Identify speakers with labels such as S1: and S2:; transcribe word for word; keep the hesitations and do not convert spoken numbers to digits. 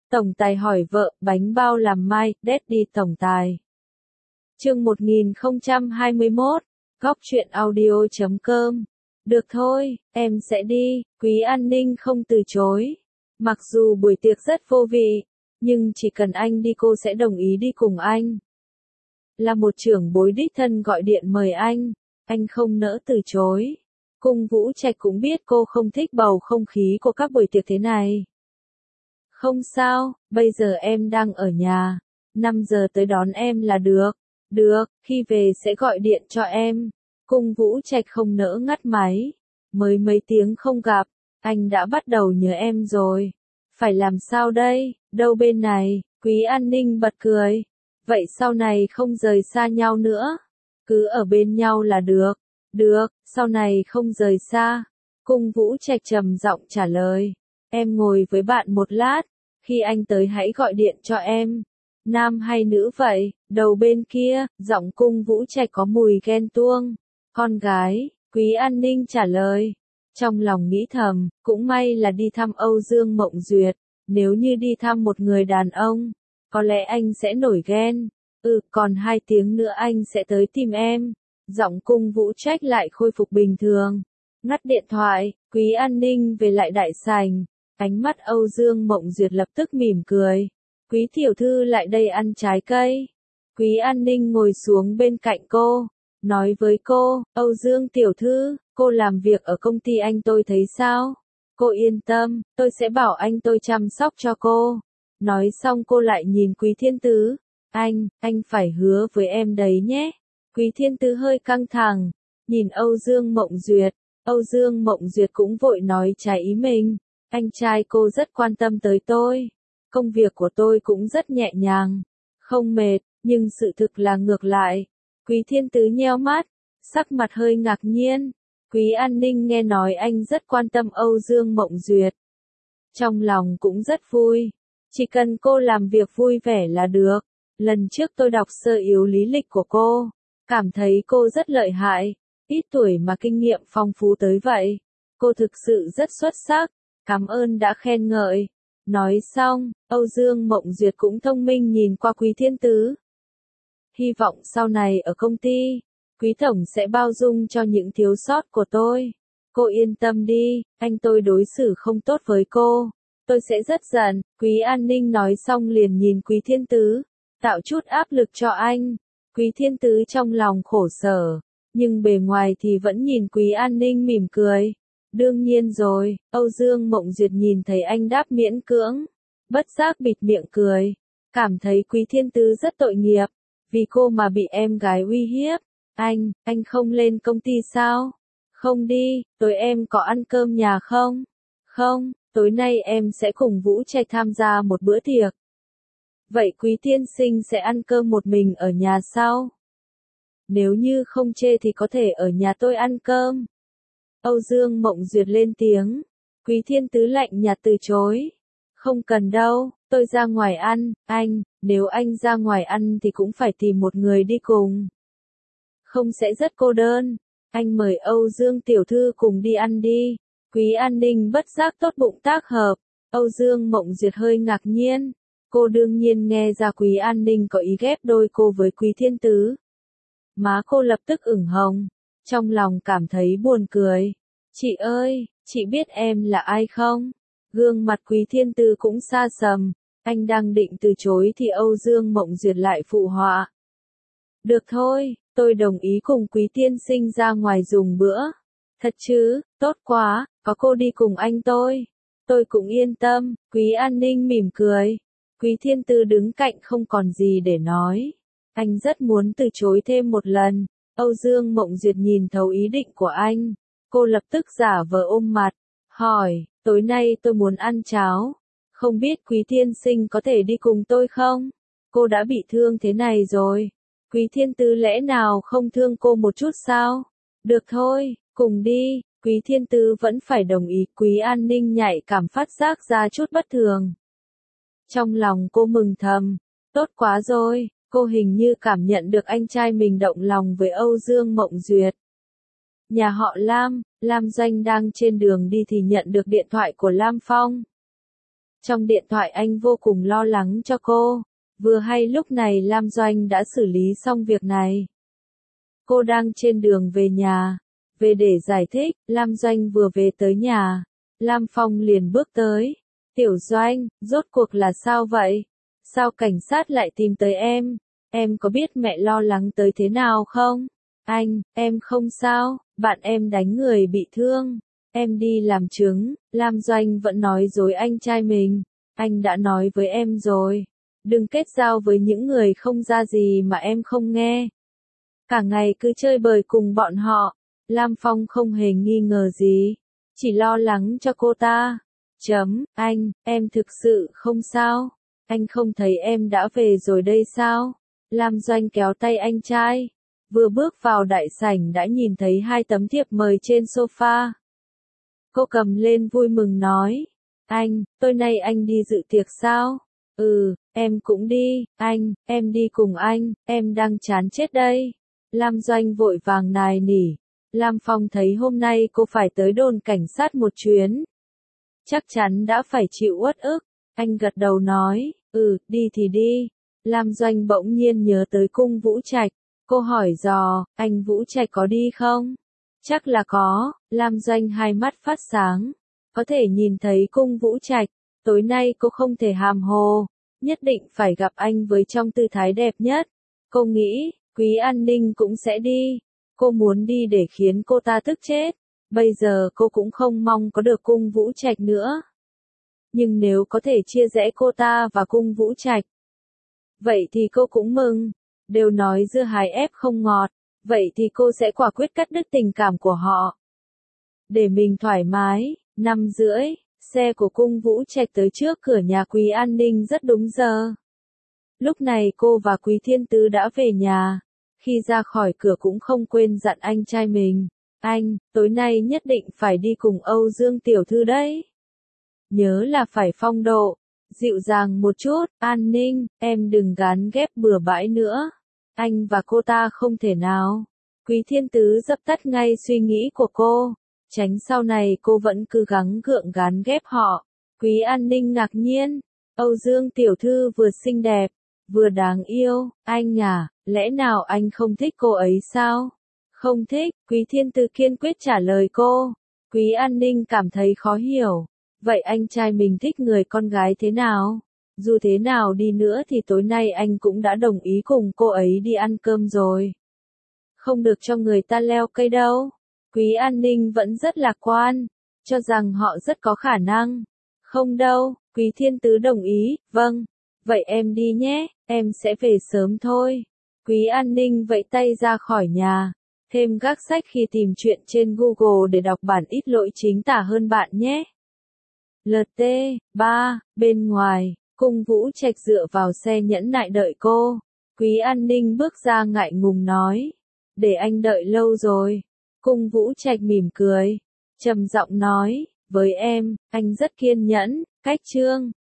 S1: Tổng tài hỏi vợ, bánh bao làm mai, Daddy tổng tài. Chương một nghìn không trăm hai mươi mốt, góc truyện audio chấm com. Được thôi, em sẽ đi, Quý An Ninh không từ chối. Mặc dù buổi tiệc rất vô vị, nhưng chỉ cần anh đi cô sẽ đồng ý đi cùng anh. Là một trưởng bối đích thân gọi điện mời anh, anh không nỡ từ chối. Cung Vũ Trạch cũng biết cô không thích bầu không khí của các buổi tiệc thế này. Không sao, bây giờ em đang ở nhà, năm giờ tới đón em là được. Được, khi về sẽ gọi điện cho em. Cung Vũ Trạch không nỡ ngắt máy. Mới mấy tiếng không gặp, anh đã bắt đầu nhớ em rồi. Phải làm sao đây, đâu bên này, Quý An Ninh bật cười. Vậy sau này không rời xa nhau nữa. Cứ ở bên nhau là được. Được, sau này không rời xa. Cung Vũ Trạch trầm giọng trả lời. Em ngồi với bạn một lát, khi anh tới hãy gọi điện cho em. Nam hay nữ vậy? Đầu bên kia, giọng Cung Vũ Trạch có mùi ghen tuông. Con gái, Quý An Ninh trả lời. Trong lòng nghĩ thầm, cũng may là đi thăm Âu Dương Mộng Duyệt. Nếu như đi thăm một người đàn ông, có lẽ anh sẽ nổi ghen. Ừ, còn hai tiếng nữa anh sẽ tới tìm em. Giọng Cung Vũ Trạch lại khôi phục bình thường. Ngắt điện thoại, Quý An Ninh về lại đại sảnh. Ánh mắt Âu Dương Mộng Duyệt lập tức mỉm cười. Quý tiểu thư lại đây ăn trái cây. Quý An Ninh ngồi xuống bên cạnh cô, nói với cô, Âu Dương tiểu thư, cô làm việc ở công ty anh tôi thấy sao? Cô yên tâm, tôi sẽ bảo anh tôi chăm sóc cho cô. Nói xong cô lại nhìn Quý Thiên Tứ. Anh, anh phải hứa với em đấy nhé. Quý Thiên Tứ hơi căng thẳng, nhìn Âu Dương Mộng Duyệt. Âu Dương Mộng Duyệt cũng vội nói trái ý mình. Anh trai cô rất quan tâm tới tôi. Công việc của tôi cũng rất nhẹ nhàng, không mệt, nhưng sự thực là ngược lại. Quý Thiên Tứ nheo mắt, sắc mặt hơi ngạc nhiên. Quý An Ninh nghe nói anh rất quan tâm Âu Dương Mộng Duyệt. Trong lòng cũng rất vui. Chỉ cần cô làm việc vui vẻ là được. Lần trước tôi đọc sơ yếu lý lịch của cô, cảm thấy cô rất lợi hại, ít tuổi mà kinh nghiệm phong phú tới vậy. Cô thực sự rất xuất sắc, cảm ơn đã khen ngợi. Nói xong, Âu Dương Mộng Duyệt cũng thông minh nhìn qua Quý Thiên Tứ. Hy vọng sau này ở công ty, Quý Tổng sẽ bao dung cho những thiếu sót của tôi. Cô yên tâm đi, anh tôi đối xử không tốt với cô. Tôi sẽ rất giận. Quý An Ninh nói xong liền nhìn Quý Thiên Tứ, tạo chút áp lực cho anh. Quý Thiên Tứ trong lòng khổ sở, nhưng bề ngoài thì vẫn nhìn Quý An Ninh mỉm cười. Đương nhiên rồi, Âu Dương Mộng Duyệt nhìn thấy anh đáp miễn cưỡng, bất giác bịt miệng cười, cảm thấy Quý Thiên Tứ rất tội nghiệp, vì cô mà bị em gái uy hiếp. Anh, anh không lên công ty sao? Không đi, tối em có ăn cơm nhà không? Không, tối nay em sẽ cùng Vũ Trạch tham gia một bữa tiệc. Vậy Quý tiên sinh sẽ ăn cơm một mình ở nhà sao? Nếu như không chê thì có thể ở nhà tôi ăn cơm. Âu Dương Mộng Duyệt lên tiếng. Quý Thiên Tứ lạnh nhạt từ chối. Không cần đâu, tôi ra ngoài ăn, anh, nếu anh ra ngoài ăn thì cũng phải tìm một người đi cùng. Không sẽ rất cô đơn, anh mời Âu Dương tiểu thư cùng đi ăn đi. Quý An Ninh bất giác tốt bụng tác hợp. Âu Dương Mộng Duyệt hơi ngạc nhiên. Cô đương nhiên nghe ra Quý An Ninh có ý ghép đôi cô với Quý Thiên Tứ. Má cô lập tức ửng hồng. Trong lòng cảm thấy buồn cười. Chị ơi, chị biết em là ai không? Gương mặt Quý Thiên Tứ cũng xa sầm. Anh đang định từ chối thì Âu Dương Mộng Duyệt lại phụ họa. Được thôi, tôi đồng ý cùng Quý tiên sinh ra ngoài dùng bữa. Thật chứ, tốt quá, có cô đi cùng anh tôi. Tôi cũng yên tâm. Quý An Ninh mỉm cười. Quý Thiên Tứ đứng cạnh không còn gì để nói. Anh rất muốn từ chối thêm một lần. Âu Dương Mộng Duyệt nhìn thấu ý định của anh. Cô lập tức giả vờ ôm mặt, hỏi, tối nay tôi muốn ăn cháo. Không biết Quý tiên sinh có thể đi cùng tôi không? Cô đã bị thương thế này rồi. Quý Thiên Tứ lẽ nào không thương cô một chút sao? Được thôi, cùng đi. Quý Thiên Tứ vẫn phải đồng ý. Quý An Ninh nhạy cảm phát giác ra chút bất thường. Trong lòng cô mừng thầm. Tốt quá rồi, cô hình như cảm nhận được anh trai mình động lòng với Âu Dương Mộng Duyệt. Nhà họ Lam, Lam Doanh đang trên đường đi thì nhận được điện thoại của Lam Phong. Trong điện thoại anh vô cùng lo lắng cho cô. Vừa hay lúc này Lam Doanh đã xử lý xong việc này. Cô đang trên đường về nhà. Về để giải thích, Lam Doanh vừa về tới nhà. Lam Phong liền bước tới. Tiểu Doanh, rốt cuộc là sao vậy? Sao cảnh sát lại tìm tới em? Em có biết mẹ lo lắng tới thế nào không? Anh, em không sao, bạn em đánh người bị thương. Em đi làm chứng. Lam Doanh vẫn nói dối anh trai mình. Anh đã nói với em rồi. Đừng kết giao với những người không ra gì mà em không nghe. Cả ngày cứ chơi bời cùng bọn họ. Lam Phong không hề nghi ngờ gì. Chỉ lo lắng cho cô ta. Chấm, anh, em thực sự không sao. Anh không thấy em đã về rồi đây sao? Lam Doanh kéo tay anh trai. Vừa bước vào đại sảnh đã nhìn thấy hai tấm thiệp mời trên sofa. Cô cầm lên vui mừng nói. Anh, tối nay anh đi dự tiệc sao? Ừ, em cũng đi. Anh, em đi cùng anh, em đang chán chết đây. Lam Doanh vội vàng nài nỉ. Lam Phong thấy hôm nay cô phải tới đồn cảnh sát một chuyến. Chắc chắn đã phải chịu uất ức. Anh gật đầu nói, ừ, đi thì đi. Lam Doanh bỗng nhiên nhớ tới cung Vũ Trạch. Cô hỏi dò, anh Vũ Trạch có đi không? Chắc là có. Lam Doanh hai mắt phát sáng. Có thể nhìn thấy cung Vũ Trạch. Tối nay cô không thể hàm hồ. Nhất định phải gặp anh với trong tư thái đẹp nhất. Cô nghĩ, Quý An Ninh cũng sẽ đi. Cô muốn đi để khiến cô ta tức chết. Bây giờ cô cũng không mong có được cung Vũ Trạch nữa. Nhưng nếu có thể chia rẽ cô ta và cung Vũ Trạch, vậy thì cô cũng mừng. Đều nói dưa hái ép không ngọt, vậy thì cô sẽ quả quyết cắt đứt tình cảm của họ. Để mình thoải mái. Năm rưỡi, xe của cung Vũ Trạch tới trước cửa nhà Quý An Ninh rất đúng giờ. Lúc này cô và Quý Thiên Tứ đã về nhà. Khi ra khỏi cửa cũng không quên dặn anh trai mình. Anh, tối nay nhất định phải đi cùng Âu Dương tiểu thư đấy. Nhớ là phải phong độ, dịu dàng một chút. An Ninh, em đừng gán ghép bừa bãi nữa. Anh và cô ta không thể nào. Quý Thiên Tứ dập tắt ngay suy nghĩ của cô. Tránh sau này cô vẫn cứ gắng gượng gán ghép họ. Quý An Ninh ngạc nhiên. Âu Dương tiểu thư vừa xinh đẹp, vừa đáng yêu. Anh à, lẽ nào anh không thích cô ấy sao? Không thích. Quý Thiên Tứ kiên quyết trả lời cô. Quý An Ninh cảm thấy khó hiểu. Vậy anh trai mình thích người con gái thế nào? Dù thế nào đi nữa thì tối nay anh cũng đã đồng ý cùng cô ấy đi ăn cơm rồi. Không được cho người ta leo cây đâu. Quý An Ninh vẫn rất lạc quan, cho rằng họ rất có khả năng. Không đâu. Quý Thiên Tứ đồng ý. Vâng. Vậy em đi nhé, em sẽ về sớm thôi. Quý An Ninh vẫy tay ra khỏi nhà. Thêm gác sách khi tìm chuyện trên Google để đọc bản ít lỗi chính tả hơn bạn nhé. lờ tê ba, bên ngoài, cung Vũ Trạch dựa vào xe nhẫn nại đợi cô. Quý An Ninh bước ra ngại ngùng nói. Để anh đợi lâu rồi. Cung Vũ Trạch mỉm cười. Trầm giọng nói, với em, anh rất kiên nhẫn. Cách chương